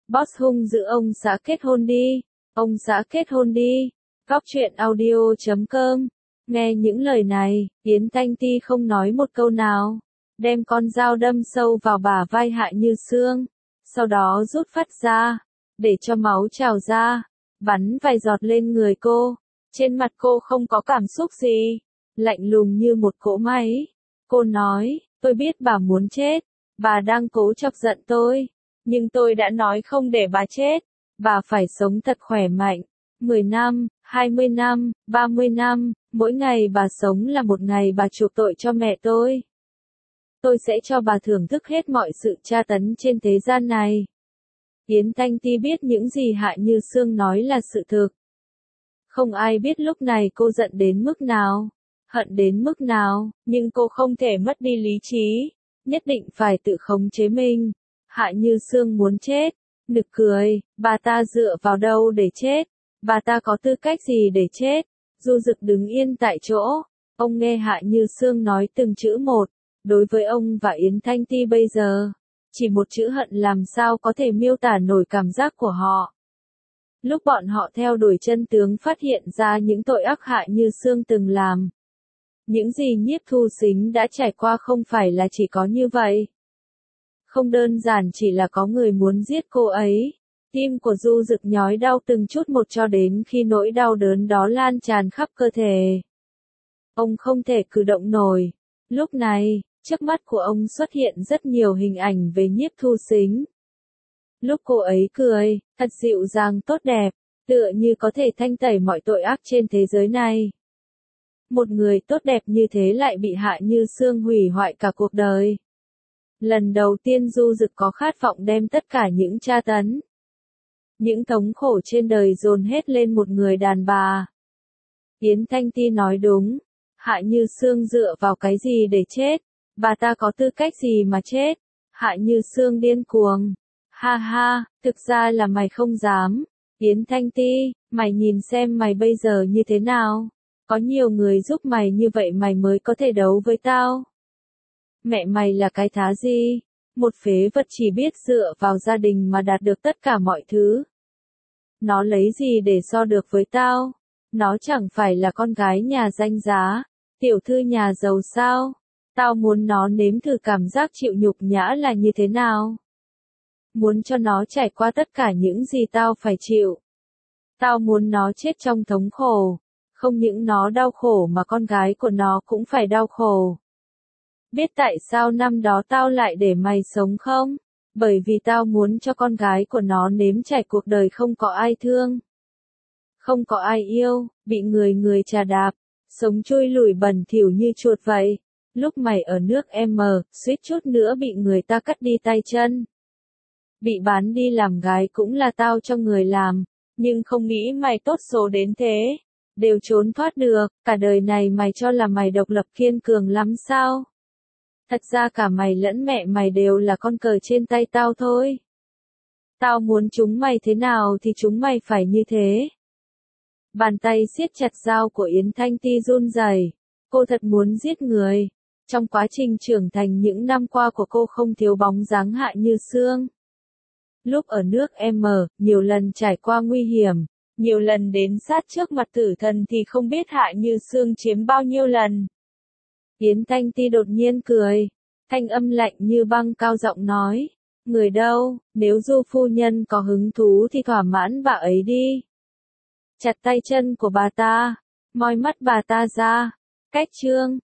Boss hung dữ ông xã kết hôn đi. Ông xã kết hôn đi. Góc truyện audio.com. Nghe những lời này, Yến Thanh Ti không nói một câu nào. Đem con dao đâm sâu vào bả vai Hạ Như Sương. Sau đó rút phát ra. Để cho máu trào ra. Bắn vài giọt lên người cô. Trên mặt cô không có cảm xúc gì. Lạnh lùng như một cỗ máy. Cô nói, tôi biết bà muốn chết. Bà đang cố chọc giận tôi. Nhưng tôi đã nói không để bà chết. Bà phải sống thật khỏe mạnh. 10 năm, 20 năm, 30 năm, mỗi ngày bà sống là một ngày bà chuộc tội cho mẹ tôi. Tôi sẽ cho bà thưởng thức hết mọi sự tra tấn trên thế gian này. Yến Thanh Ti biết những gì Hạ Như Sương nói là sự thực. Không ai biết lúc này cô giận đến mức nào, hận đến mức nào, nhưng cô không thể mất đi lý trí, nhất định phải tự khống chế mình. Hạ Như Sương muốn chết, nực cười, bà ta dựa vào đâu để chết, bà ta có tư cách gì để chết. Du Dực đứng yên tại chỗ, ông nghe Hạ Như Sương nói từng chữ một, đối với ông và Yến Thanh Ti bây giờ, chỉ một chữ hận làm sao có thể miêu tả nổi cảm giác của họ. Lúc bọn họ theo đuổi chân tướng phát hiện ra những tội ác Hạ Như Sương từng làm. Những gì Nhiếp Thu Sính đã trải qua không phải là chỉ có như vậy. Không đơn giản chỉ là có người muốn giết cô ấy. Tim của Du Dực nhói đau từng chút một cho đến khi nỗi đau đớn đó lan tràn khắp cơ thể. Ông không thể cử động nổi. Lúc này, trước mắt của ông xuất hiện rất nhiều hình ảnh về Nhiếp Thu Sính. Lúc cô ấy cười, thật dịu dàng tốt đẹp, tựa như có thể thanh tẩy mọi tội ác trên thế giới này. Một người tốt đẹp như thế lại bị Hạ Như Sương hủy hoại cả cuộc đời. Lần đầu tiên Du Dực có khát vọng đem tất cả những tra tấn, những thống khổ trên đời dồn hết lên một người đàn bà. Yến Thanh Ti nói đúng, Hạ Như Sương dựa vào cái gì để chết, bà ta có tư cách gì mà chết. Hạ Như Sương điên cuồng. Ha ha, thực ra là mày không dám. Yến Thanh Ti, mày nhìn xem mày bây giờ như thế nào. Có nhiều người giúp mày như vậy mày mới có thể đấu với tao. Mẹ mày là cái thá gì? Một phế vật chỉ biết dựa vào gia đình mà đạt được tất cả mọi thứ. Nó lấy gì để so được với tao? Nó chẳng phải là con gái nhà danh giá, tiểu thư nhà giàu sao? Tao muốn nó nếm thử cảm giác chịu nhục nhã là như thế nào. Muốn cho nó trải qua tất cả những gì tao phải chịu. Tao muốn nó chết trong thống khổ. Không những nó đau khổ mà con gái của nó cũng phải đau khổ. Biết tại sao năm đó tao lại để mày sống không? Bởi vì tao muốn cho con gái của nó nếm trải cuộc đời không có ai thương. Không có ai yêu, bị người chà đạp, sống chui lủi bẩn thỉu như chuột vậy. Lúc mày ở nước M, suýt chút nữa bị người ta cắt đi tay chân. Bị bán đi làm gái cũng là tao cho người làm, nhưng không nghĩ mày tốt số đến thế. Đều trốn thoát được, cả đời này mày cho là mày độc lập kiên cường lắm sao? Thật ra cả mày lẫn mẹ mày đều là con cờ trên tay tao thôi. Tao muốn chúng mày thế nào thì chúng mày phải như thế. Bàn tay siết chặt dao của Yến Thanh Ti run rẩy. Cô thật muốn giết người. Trong quá trình trưởng thành những năm qua của cô không thiếu bóng dáng Hạ Như Sương. Lúc ở nước M, nhiều lần trải qua nguy hiểm, nhiều lần đến sát trước mặt tử thần thì không biết Hạ Như Sương chiếm bao nhiêu lần. Yến Thanh Ti đột nhiên cười, thanh âm lạnh như băng cao giọng nói, người đâu, nếu Du phu nhân có hứng thú thì thỏa mãn bà ấy đi. Chặt tay chân của bà ta, moi mắt bà ta ra, cách chương.